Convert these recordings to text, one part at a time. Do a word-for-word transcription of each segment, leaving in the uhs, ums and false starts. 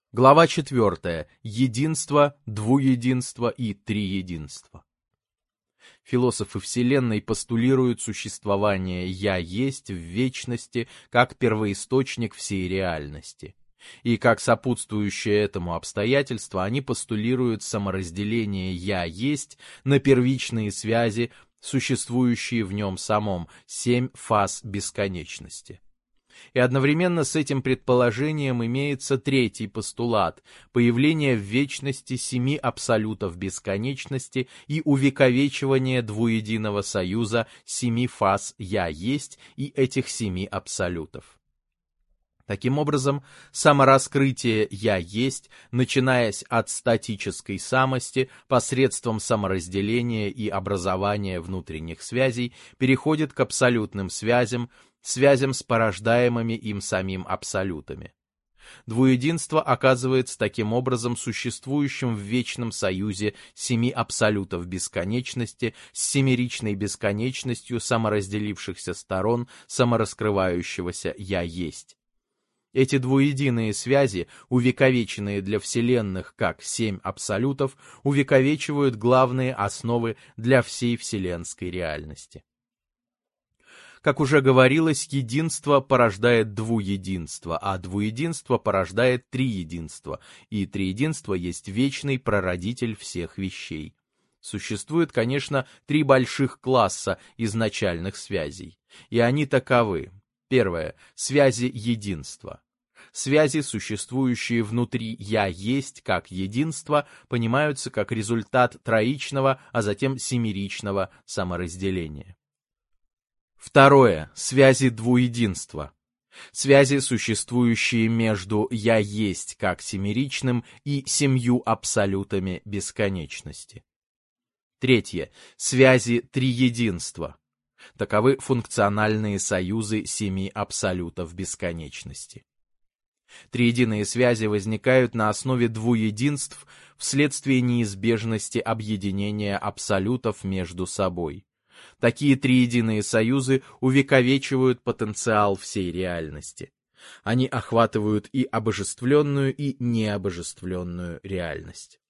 Глава четвертая. Единство, двуединство и триединство. Философы Вселенной постулируют существование «я есть» в вечности как первоисточник всей реальности. И как сопутствующее этому обстоятельство они постулируют саморазделение «я есть» на первичные связи, существующие в нем самом, семь фаз бесконечности. И одновременно с этим предположением имеется третий постулат – появление в вечности семи абсолютов бесконечности и увековечивание двуединого союза семи фаз «я есть» и этих семи абсолютов. Таким образом, самораскрытие «я есть», начинаясь от статической самости, посредством саморазделения и образования внутренних связей, переходит к абсолютным связям, связям с порождаемыми им самим абсолютами. Двуединство оказывается таким образом существующим в вечном союзе семи абсолютов бесконечности с семеричной бесконечностью саморазделившихся сторон самораскрывающегося «я есть». Эти двуединые связи, увековеченные для вселенных как семь абсолютов, увековечивают главные основы для всей вселенской реальности. Как уже говорилось, единство порождает двуединство, а двуединство порождает триединство, и триединство есть вечный прародитель всех вещей. Существует, конечно, три больших класса изначальных связей, и они таковы. Первое. Связи единства. Связи, существующие внутри «я есть» как единство, понимаются как результат троичного, а затем семеричного саморазделения. Второе. Связи двуединства. Связи, существующие между «я есть» как семеричным и семью абсолютами бесконечности. Третье. Связи триединства. Таковы функциональные союзы семи абсолютов бесконечности. Триединые связи возникают на основе двуединств вследствие неизбежности объединения абсолютов между собой. Такие триединые союзы увековечивают потенциал всей реальности. Они охватывают и обожествленную, и необожествленную реальность.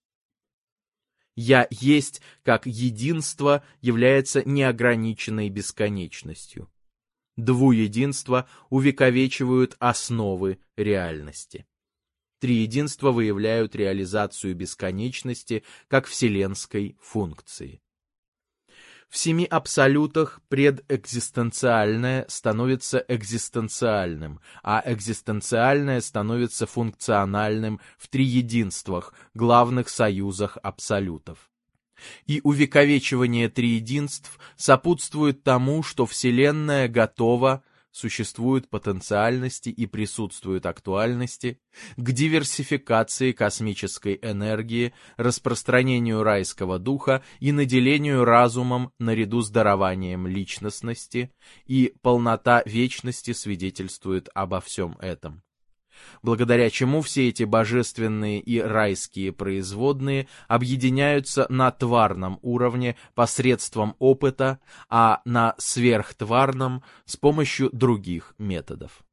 «Я есть» как единство является неограниченной бесконечностью. Двуединства увековечивают основы реальности. Триединства выявляют реализацию бесконечности как вселенской функции. В семи абсолютах предэкзистенциальное становится экзистенциальным, а экзистенциальное становится функциональным в триединствах, главных союзах абсолютов. И увековечивание триединств сопутствует тому, что Вселенная готова, существуют потенциальности и присутствуют актуальности, к диверсификации космической энергии, распространению райского духа и наделению разумом наряду с дарованием личностности, и полнота вечности свидетельствует обо всем этом. Благодаря чему все эти божественные и райские производные объединяются на тварном уровне посредством опыта, а на сверхтварном с помощью других методов.